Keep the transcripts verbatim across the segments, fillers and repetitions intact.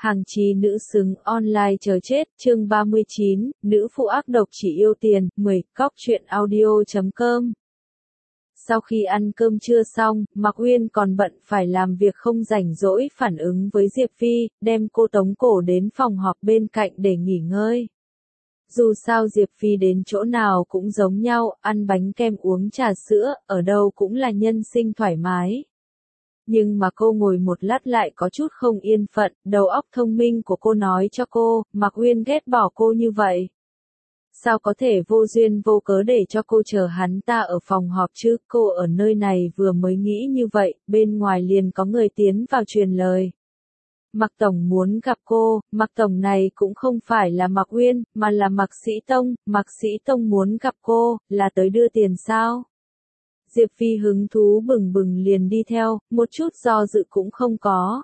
Hàng chí nữ xứng online chờ chết, chương ba mươi chín, nữ phụ ác độc chỉ yêu tiền, mười, cóc truyện audio chấm com. Sau khi ăn cơm trưa xong, Mạc Uyên còn bận phải làm việc không rảnh rỗi phản ứng với Diệp Phi, đem cô tống cổ đến phòng họp bên cạnh để nghỉ ngơi. Dù sao Diệp Phi đến chỗ nào cũng giống nhau, ăn bánh kem uống trà sữa, ở đâu cũng là nhân sinh thoải mái. Nhưng mà cô ngồi một lát lại có chút không yên phận, đầu óc thông minh của cô nói cho cô, Mạc Uyên ghét bỏ cô như vậy. Sao có thể vô duyên vô cớ để cho cô chờ hắn ta ở phòng họp chứ, cô ở nơi này vừa mới nghĩ như vậy, bên ngoài liền có người tiến vào truyền lời. Mạc Tổng muốn gặp cô, Mạc Tổng này cũng không phải là Mạc Uyên, mà là Mạc Sĩ Tông, Mạc Sĩ Tông muốn gặp cô, là tới đưa tiền sao? Diệp Phi hứng thú bừng bừng liền đi theo, một chút do dự cũng không có.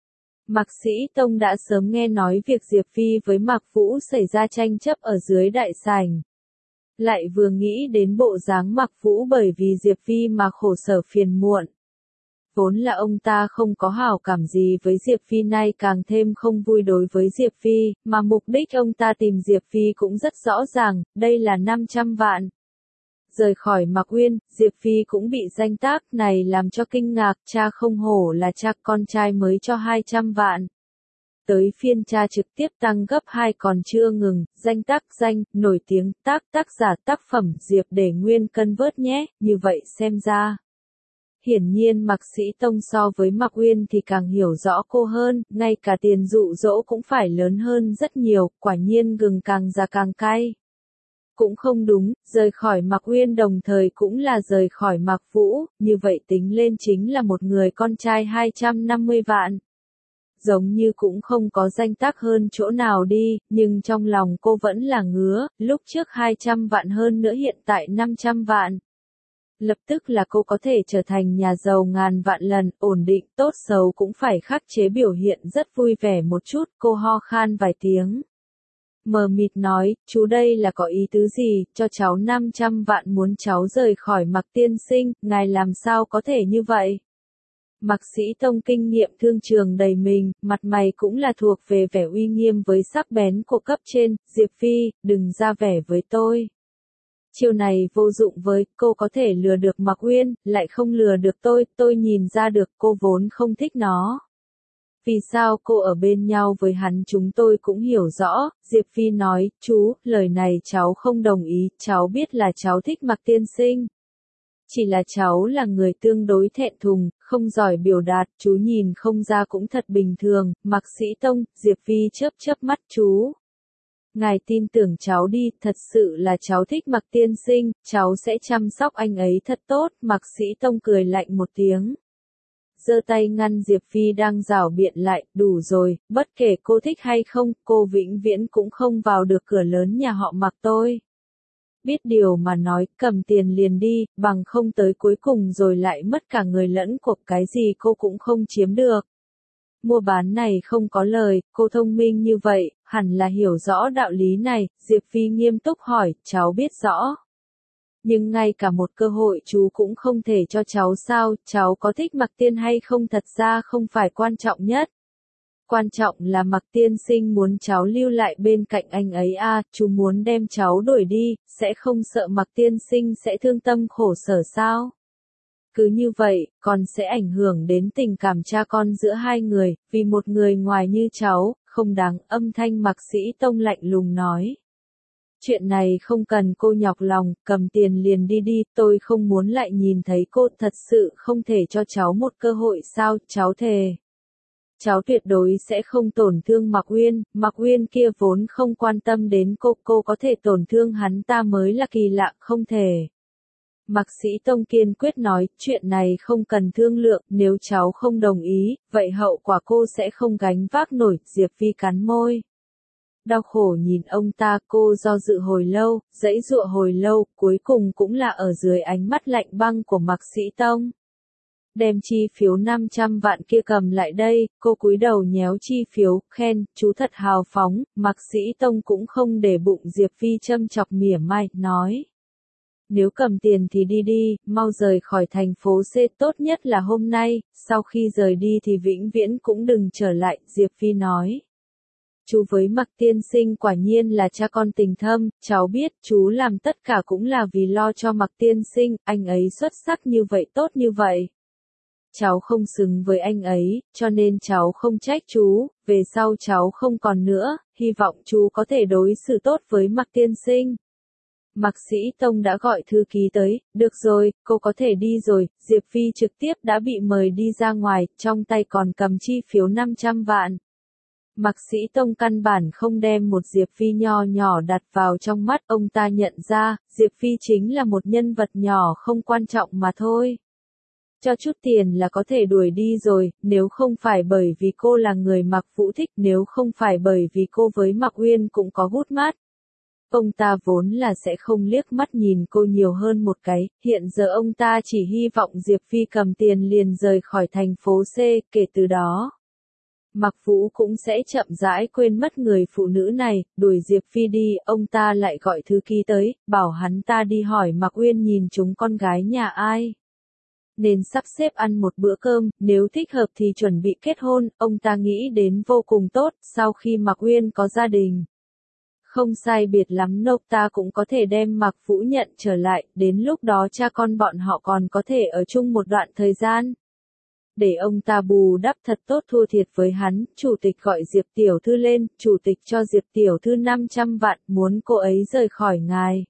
Mạc Sĩ Tông đã sớm nghe nói việc Diệp Phi với Mạc Vũ xảy ra tranh chấp ở dưới đại sảnh. Lại vừa nghĩ đến bộ dáng Mạc Vũ bởi vì Diệp Phi mà khổ sở phiền muộn. Vốn là ông ta không có hảo cảm gì với Diệp Phi, nay càng thêm không vui đối với Diệp Phi, mà mục đích ông ta tìm Diệp Phi cũng rất rõ ràng, đây là năm trăm vạn. Rời khỏi Mạc Uyên, Diệp Phi cũng bị danh tác này làm cho kinh ngạc, cha không hổ là cha, con trai mới cho hai trăm vạn. Tới phiên cha trực tiếp tăng gấp hai còn chưa ngừng, danh tác danh, nổi tiếng, tác tác giả tác phẩm Diệp để nguyên cân vớt nhé, như vậy xem ra. Hiển nhiên Mạc Sĩ Tông so với Mạc Uyên thì càng hiểu rõ cô hơn, ngay cả tiền dụ dỗ cũng phải lớn hơn rất nhiều, quả nhiên gừng càng già càng cay. Cũng không đúng, rời khỏi Mạc Uyên đồng thời cũng là rời khỏi Mạc Vũ, như vậy tính lên chính là một người con trai hai trăm năm mươi vạn. Giống như cũng không có danh tác hơn chỗ nào đi, nhưng trong lòng cô vẫn là ngứa, lúc trước hai trăm vạn hơn nữa hiện tại năm trăm vạn. Lập tức là cô có thể trở thành nhà giàu ngàn vạn lần, ổn định, tốt xấu cũng phải khắc chế biểu hiện rất vui vẻ một chút, cô ho khan vài tiếng. Mờ mịt nói, chú đây là có ý tứ gì, cho cháu năm trăm vạn muốn cháu rời khỏi Mạc tiên sinh, ngài làm sao có thể như vậy? Mạc Sĩ Tông kinh nghiệm thương trường đầy mình, mặt mày cũng là thuộc về vẻ uy nghiêm với sắc bén của cấp trên, Diệp Phi, đừng ra vẻ với tôi. Chiêu này vô dụng với, cô có thể lừa được Mạc Uyên, lại không lừa được tôi, tôi nhìn ra được cô vốn không thích nó. Vì sao cô ở bên nhau với hắn chúng tôi cũng hiểu rõ, Diệp Phi nói, chú, lời này cháu không đồng ý, cháu biết là cháu thích Mạc tiên sinh. Chỉ là cháu là người tương đối thẹn thùng, không giỏi biểu đạt, chú nhìn không ra cũng thật bình thường, Mạc Sĩ Tông, Diệp Phi chớp chớp mắt chú. Ngài tin tưởng cháu đi, thật sự là cháu thích Mạc tiên sinh, cháu sẽ chăm sóc anh ấy thật tốt, Mạc Sĩ Tông cười lạnh một tiếng. Giơ tay ngăn Diệp Phi đang rảo biện lại, đủ rồi, bất kể cô thích hay không, cô vĩnh viễn cũng không vào được cửa lớn nhà họ Mạc tôi. Biết điều mà nói, cầm tiền liền đi, bằng không tới cuối cùng rồi lại mất cả người lẫn cuộc, cái gì cô cũng không chiếm được. Mua bán này không có lời, cô thông minh như vậy, hẳn là hiểu rõ đạo lý này, Diệp Phi nghiêm túc hỏi, cháu biết rõ. Nhưng ngay cả một cơ hội chú cũng không thể cho cháu sao, cháu có thích Mạc tiên hay không thật ra không phải quan trọng nhất. Quan trọng là Mạc tiên sinh muốn cháu lưu lại bên cạnh anh ấy à, chú muốn đem cháu đuổi đi, sẽ không sợ Mạc tiên sinh sẽ thương tâm khổ sở sao? Cứ như vậy, còn sẽ ảnh hưởng đến tình cảm cha con giữa hai người, vì một người ngoài như cháu, không đáng, âm thanh Mạc Sĩ Tông lạnh lùng nói. Chuyện này không cần cô nhọc lòng, cầm tiền liền đi đi, tôi không muốn lại nhìn thấy cô, thật sự không thể cho cháu một cơ hội sao, cháu thề. Cháu tuyệt đối sẽ không tổn thương Mạc Uyên, Mạc Uyên kia vốn không quan tâm đến cô, cô có thể tổn thương hắn ta mới là kỳ lạ, không thể. Mạc Sĩ Tông kiên quyết nói, chuyện này không cần thương lượng, nếu cháu không đồng ý, vậy hậu quả cô sẽ không gánh vác nổi, Diệp Phi cắn môi. Đau khổ nhìn ông ta, cô do dự hồi lâu, giãy giụa hồi lâu, cuối cùng cũng là ở dưới ánh mắt lạnh băng của Mạc Sĩ Tông. Đem chi phiếu năm trăm vạn kia cầm lại đây, cô cúi đầu nhéo chi phiếu, khen, chú thật hào phóng, Mạc Sĩ Tông cũng không để bụng Diệp Phi châm chọc mỉa mai, nói. Nếu cầm tiền thì đi đi, mau rời khỏi thành phố C, tốt nhất là hôm nay, sau khi rời đi thì vĩnh viễn cũng đừng trở lại, Diệp Phi nói. Chú với Mạc tiên sinh quả nhiên là cha con tình thâm, cháu biết chú làm tất cả cũng là vì lo cho Mạc tiên sinh, anh ấy xuất sắc như vậy tốt như vậy. Cháu không xứng với anh ấy, cho nên cháu không trách chú, về sau cháu không còn nữa, hy vọng chú có thể đối xử tốt với Mạc tiên sinh. Mạc Sĩ Tông đã gọi thư ký tới, được rồi, cô có thể đi rồi, Diệp Phi trực tiếp đã bị mời đi ra ngoài, trong tay còn cầm chi phiếu năm trăm vạn. Mạc Sĩ Tông căn bản không đem một Diệp Phi nho nhỏ đặt vào trong mắt, ông ta nhận ra, Diệp Phi chính là một nhân vật nhỏ không quan trọng mà thôi. Cho chút tiền là có thể đuổi đi rồi, nếu không phải bởi vì cô là người Mạc Vũ thích, nếu không phải bởi vì cô với Mạc Uyên cũng có gút mát. Ông ta vốn là sẽ không liếc mắt nhìn cô nhiều hơn một cái, hiện giờ ông ta chỉ hy vọng Diệp Phi cầm tiền liền rời khỏi thành phố C, kể từ đó. Mạc Vũ cũng sẽ chậm rãi quên mất người phụ nữ này, đuổi Diệp Phi đi, ông ta lại gọi thư ký tới, bảo hắn ta đi hỏi Mạc Uyên nhìn chúng con gái nhà ai. Nên sắp xếp ăn một bữa cơm, nếu thích hợp thì chuẩn bị kết hôn, ông ta nghĩ đến vô cùng tốt, sau khi Mạc Uyên có gia đình. Không sai biệt lắm nộp ta cũng có thể đem Mạc Vũ nhận trở lại, đến lúc đó cha con bọn họ còn có thể ở chung một đoạn thời gian. Để ông ta bù đắp thật tốt thua thiệt với hắn, chủ tịch gọi Diệp Tiểu Thư lên, chủ tịch cho Diệp Tiểu Thư năm trăm vạn, muốn cô ấy rời khỏi ngài.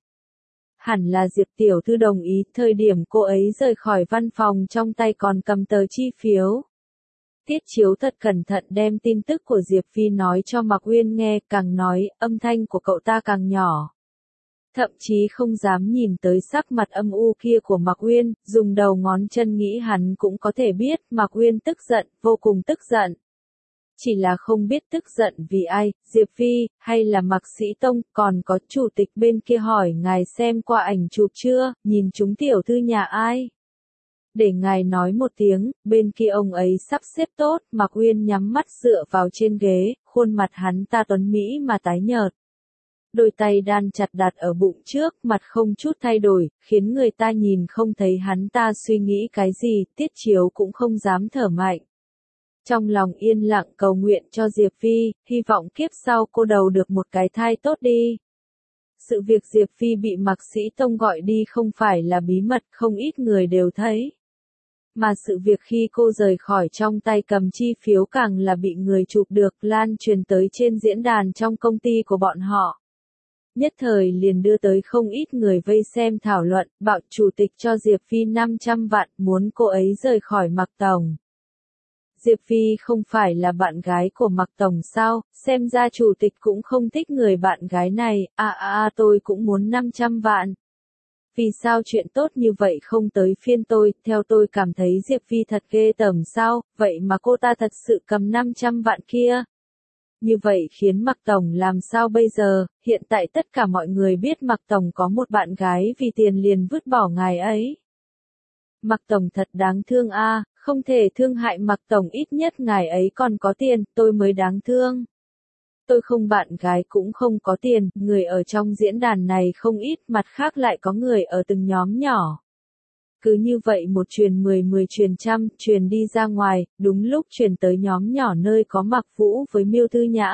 Hẳn là Diệp Tiểu Thư đồng ý, thời điểm cô ấy rời khỏi văn phòng trong tay còn cầm tờ chi phiếu. Tiết Chiếu thật cẩn thận đem tin tức của Diệp Phi nói cho Mạc Uyên nghe, càng nói, âm thanh của cậu ta càng nhỏ. Thậm chí không dám nhìn tới sắc mặt âm u kia của Mạc Uyên, dùng đầu ngón chân nghĩ hắn cũng có thể biết Mạc Uyên tức giận, vô cùng tức giận. Chỉ là không biết tức giận vì ai, Diệp Phi, hay là Mạc Sĩ Tông, còn có chủ tịch bên kia hỏi ngài xem qua ảnh chụp chưa, nhìn chúng tiểu thư nhà ai. Để ngài nói một tiếng, bên kia ông ấy sắp xếp tốt, Mạc Uyên nhắm mắt dựa vào trên ghế, khuôn mặt hắn ta tuấn mỹ mà tái nhợt. Đôi tay đan chặt đặt ở bụng trước, mặt không chút thay đổi, khiến người ta nhìn không thấy hắn ta suy nghĩ cái gì, Tiết Chiếu cũng không dám thở mạnh. Trong lòng yên lặng cầu nguyện cho Diệp Phi, hy vọng kiếp sau cô đầu được một cái thai tốt đi. Sự việc Diệp Phi bị Mạc Sĩ Tông gọi đi không phải là bí mật, không ít người đều thấy. Mà sự việc khi cô rời khỏi trong tay cầm chi phiếu càng là bị người chụp được, lan truyền tới trên diễn đàn trong công ty của bọn họ. Nhất thời liền đưa tới không ít người vây xem thảo luận, bảo chủ tịch cho Diệp Phi năm trăm vạn, muốn cô ấy rời khỏi Mạc Tổng. Diệp Phi không phải là bạn gái của Mạc Tổng sao, xem ra chủ tịch cũng không thích người bạn gái này, à à à tôi cũng muốn năm trăm vạn. Vì sao chuyện tốt như vậy không tới phiên tôi, theo tôi cảm thấy Diệp Phi thật ghê tởm sao, vậy mà cô ta thật sự cầm năm trăm vạn kia. Như vậy khiến Mạc Tổng làm sao bây giờ, hiện tại tất cả mọi người biết Mạc Tổng có một bạn gái vì tiền liền vứt bỏ ngài ấy. Mạc Tổng thật đáng thương a, không thể thương hại Mạc Tổng, ít nhất ngài ấy còn có tiền, tôi mới đáng thương. Tôi không bạn gái cũng không có tiền, người ở trong diễn đàn này không ít, mặt khác lại có người ở từng nhóm nhỏ. Cứ như vậy một truyền mười mười truyền trăm, truyền đi ra ngoài, đúng lúc truyền tới nhóm nhỏ nơi có Mạc Vũ với Miêu Thư Nhã.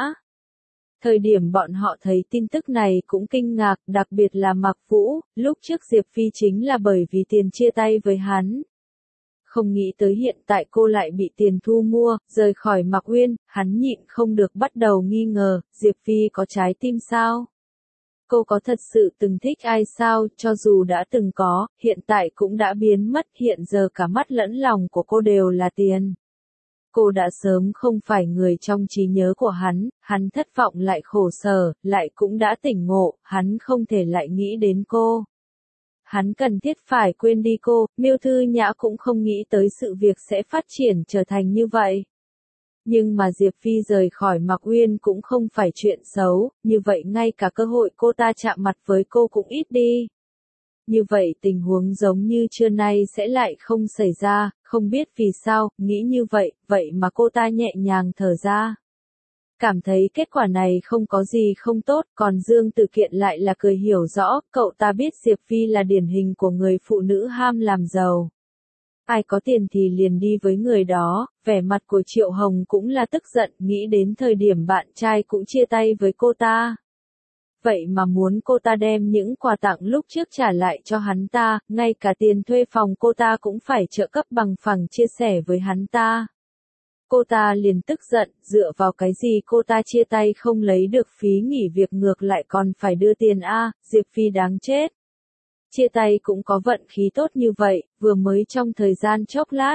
Thời điểm bọn họ thấy tin tức này cũng kinh ngạc, đặc biệt là Mạc Vũ, lúc trước Diệp Phi chính là bởi vì tiền chia tay với hắn. Không nghĩ tới hiện tại cô lại bị tiền thu mua, rời khỏi Mạc Uyên, hắn nhịn không được bắt đầu nghi ngờ, Diệp Phi có trái tim sao? Cô có thật sự từng thích ai sao, cho dù đã từng có, hiện tại cũng đã biến mất, hiện giờ cả mắt lẫn lòng của cô đều là tiền. Cô đã sớm không phải người trong trí nhớ của hắn, hắn thất vọng lại khổ sở, lại cũng đã tỉnh ngộ, hắn không thể lại nghĩ đến cô. Hắn cần thiết phải quên đi cô, Miêu Thư Nhã cũng không nghĩ tới sự việc sẽ phát triển trở thành như vậy. Nhưng mà Diệp Phi rời khỏi Mạc Uyên cũng không phải chuyện xấu, như vậy ngay cả cơ hội cô ta chạm mặt với cô cũng ít đi. Như vậy tình huống giống như trưa nay sẽ lại không xảy ra, không biết vì sao, nghĩ như vậy, vậy mà cô ta nhẹ nhàng thở ra. Cảm thấy kết quả này không có gì không tốt, còn Dương Tử Kiện lại là cười hiểu rõ, cậu ta biết Diệp Phi là điển hình của người phụ nữ ham làm giàu. Ai có tiền thì liền đi với người đó, vẻ mặt của Triệu Hồng cũng là tức giận, nghĩ đến thời điểm bạn trai cũng chia tay với cô ta. Vậy mà muốn cô ta đem những quà tặng lúc trước trả lại cho hắn ta, ngay cả tiền thuê phòng cô ta cũng phải trợ cấp bằng phẳng chia sẻ với hắn ta. Cô ta liền tức giận, dựa vào cái gì cô ta chia tay không lấy được phí nghỉ việc ngược lại còn phải đưa tiền a, Diệp Phi đáng chết. Chia tay cũng có vận khí tốt như vậy, vừa mới trong thời gian chốc lát.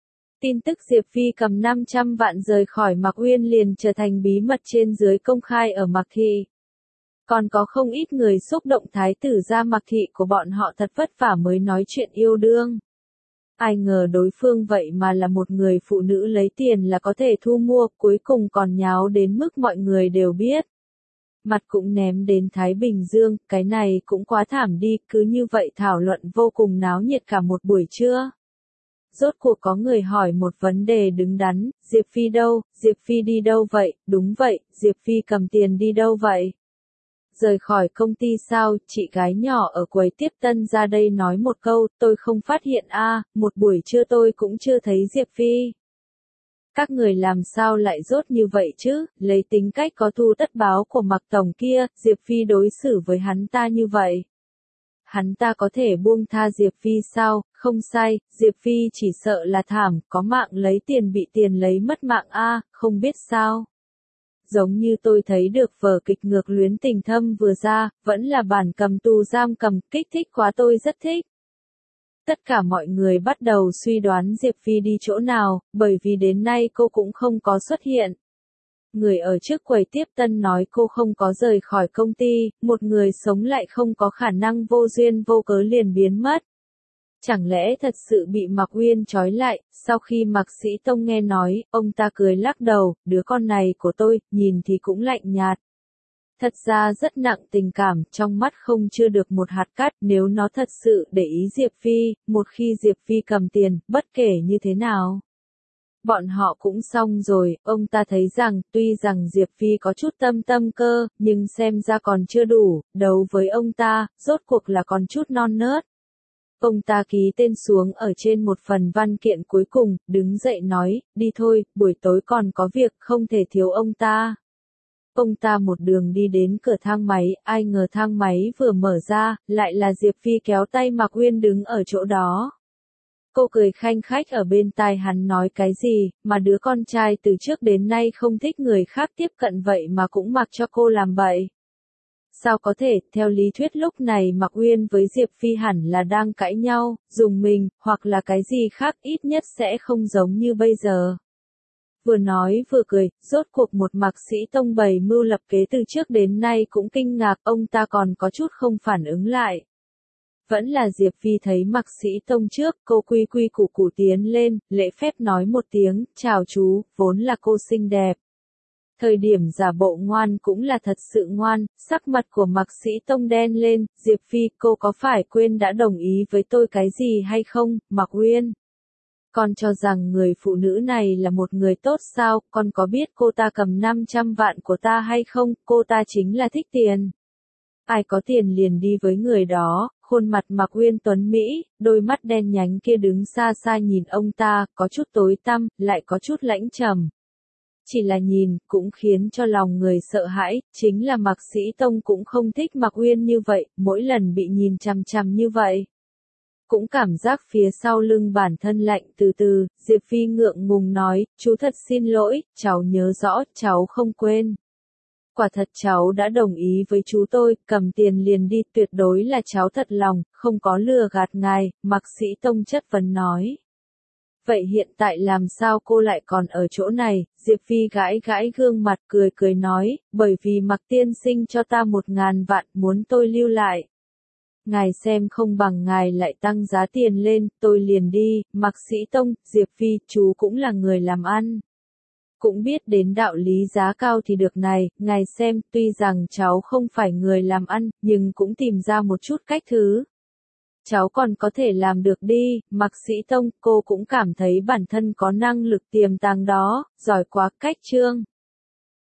Tin tức Diệp Phi cầm năm trăm vạn rời khỏi Mạc Uyên liền trở thành bí mật trên dưới công khai ở Mạc Thị. Còn có không ít người xúc động thái tử ra Mạc Thị của bọn họ thật vất vả mới nói chuyện yêu đương. Ai ngờ đối phương vậy mà là một người phụ nữ lấy tiền là có thể thu mua, cuối cùng còn nháo đến mức mọi người đều biết. Mặt cũng ném đến Thái Bình Dương, cái này cũng quá thảm đi, cứ như vậy thảo luận vô cùng náo nhiệt cả một buổi trưa. Rốt cuộc có người hỏi một vấn đề đứng đắn, Diệp Phi đâu, Diệp Phi đi đâu vậy, đúng vậy, Diệp Phi cầm tiền đi đâu vậy? Rời khỏi công ty sao, chị gái nhỏ ở quầy tiếp tân ra đây nói một câu, tôi không phát hiện a, một buổi trưa tôi cũng chưa thấy Diệp Phi. Các người làm sao lại rốt như vậy chứ, lấy tính cách có thu tất báo của Mạc Tổng kia, Diệp Phi đối xử với hắn ta như vậy. Hắn ta có thể buông tha Diệp Phi sao, không sai, Diệp Phi chỉ sợ là thảm, có mạng lấy tiền bị tiền lấy mất mạng a, không biết sao. Giống như tôi thấy được vở kịch Ngược Luyến Tình Thâm vừa ra, vẫn là bản cầm tù giam cầm, kích thích quá tôi rất thích. Tất cả mọi người bắt đầu suy đoán Diệp Phi đi chỗ nào, bởi vì đến nay cô cũng không có xuất hiện. Người ở trước quầy tiếp tân nói cô không có rời khỏi công ty, một người sống lại không có khả năng vô duyên vô cớ liền biến mất. Chẳng lẽ thật sự bị Mạc Uyên trói lại, sau khi Mạc Sĩ Tông nghe nói, ông ta cười lắc đầu, đứa con này của tôi, nhìn thì cũng lạnh nhạt. Thật ra rất nặng tình cảm, trong mắt không chưa được một hạt cát, nếu nó thật sự để ý Diệp Phi, một khi Diệp Phi cầm tiền, bất kể như thế nào. Bọn họ cũng xong rồi, ông ta thấy rằng, tuy rằng Diệp Phi có chút tâm tâm cơ, nhưng xem ra còn chưa đủ, đấu với ông ta, rốt cuộc là còn chút non nớt. Ông ta ký tên xuống ở trên một phần văn kiện cuối cùng, đứng dậy nói, đi thôi, buổi tối còn có việc, không thể thiếu ông ta. Ông ta một đường đi đến cửa thang máy, ai ngờ thang máy vừa mở ra, lại là Diệp Phi kéo tay Mạc Uyên đứng ở chỗ đó. Cô cười khanh khách ở bên tai hắn nói cái gì, mà đứa con trai từ trước đến nay không thích người khác tiếp cận vậy mà cũng mặc cho cô làm bậy. Sao có thể, theo lý thuyết lúc này Mạc Uyên với Diệp Phi hẳn là đang cãi nhau, dùng mình, hoặc là cái gì khác ít nhất sẽ không giống như bây giờ. Vừa nói vừa cười, rốt cuộc một Mạc Sĩ Tông bày mưu lập kế từ trước đến nay cũng kinh ngạc, ông ta còn có chút không phản ứng lại. Vẫn là Diệp Phi thấy Mạc Sĩ Tông trước, cô quy quy củ củ tiến lên, lễ phép nói một tiếng, chào chú, vốn là cô xinh đẹp. Thời điểm giả bộ ngoan cũng là thật sự ngoan, sắc mặt của Mạc Sĩ Tông đen lên, Diệp Phi, cô có phải quên đã đồng ý với tôi cái gì hay không, Mạc Uyên? Con cho rằng người phụ nữ này là một người tốt sao, con có biết cô ta cầm năm trăm vạn của ta hay không, cô ta chính là thích tiền. Ai có tiền liền đi với người đó, khuôn mặt Mạc Uyên tuấn Mỹ, đôi mắt đen nhánh kia đứng xa xa nhìn ông ta, có chút tối tăm, lại có chút lãnh trầm. Chỉ là nhìn, cũng khiến cho lòng người sợ hãi, chính là Mạc Sĩ Tông cũng không thích Mạc Uyên như vậy, mỗi lần bị nhìn chằm chằm như vậy. Cũng cảm giác phía sau lưng bản thân lạnh từ từ, Diệp Phi ngượng ngùng nói, chú thật xin lỗi, cháu nhớ rõ, cháu không quên. Quả thật cháu đã đồng ý với chú tôi, cầm tiền liền đi, tuyệt đối là cháu thật lòng, không có lừa gạt ngài, Mạc Sĩ Tông chất vấn nói. Vậy hiện tại làm sao cô lại còn ở chỗ này, Diệp Phi gãi gãi gương mặt cười cười nói, bởi vì Mạc tiên sinh cho ta một ngàn vạn, muốn tôi lưu lại. Ngài xem không bằng ngài lại tăng giá tiền lên, tôi liền đi, Mạc Sĩ Tông, Diệp Phi, chú cũng là người làm ăn. Cũng biết đến đạo lý giá cao thì được này, ngài xem, tuy rằng cháu không phải người làm ăn, nhưng cũng tìm ra một chút cách thứ. Cháu còn có thể làm được đi, Mạc Sĩ Tông, cô cũng cảm thấy bản thân có năng lực tiềm tàng đó, giỏi quá, cách chương.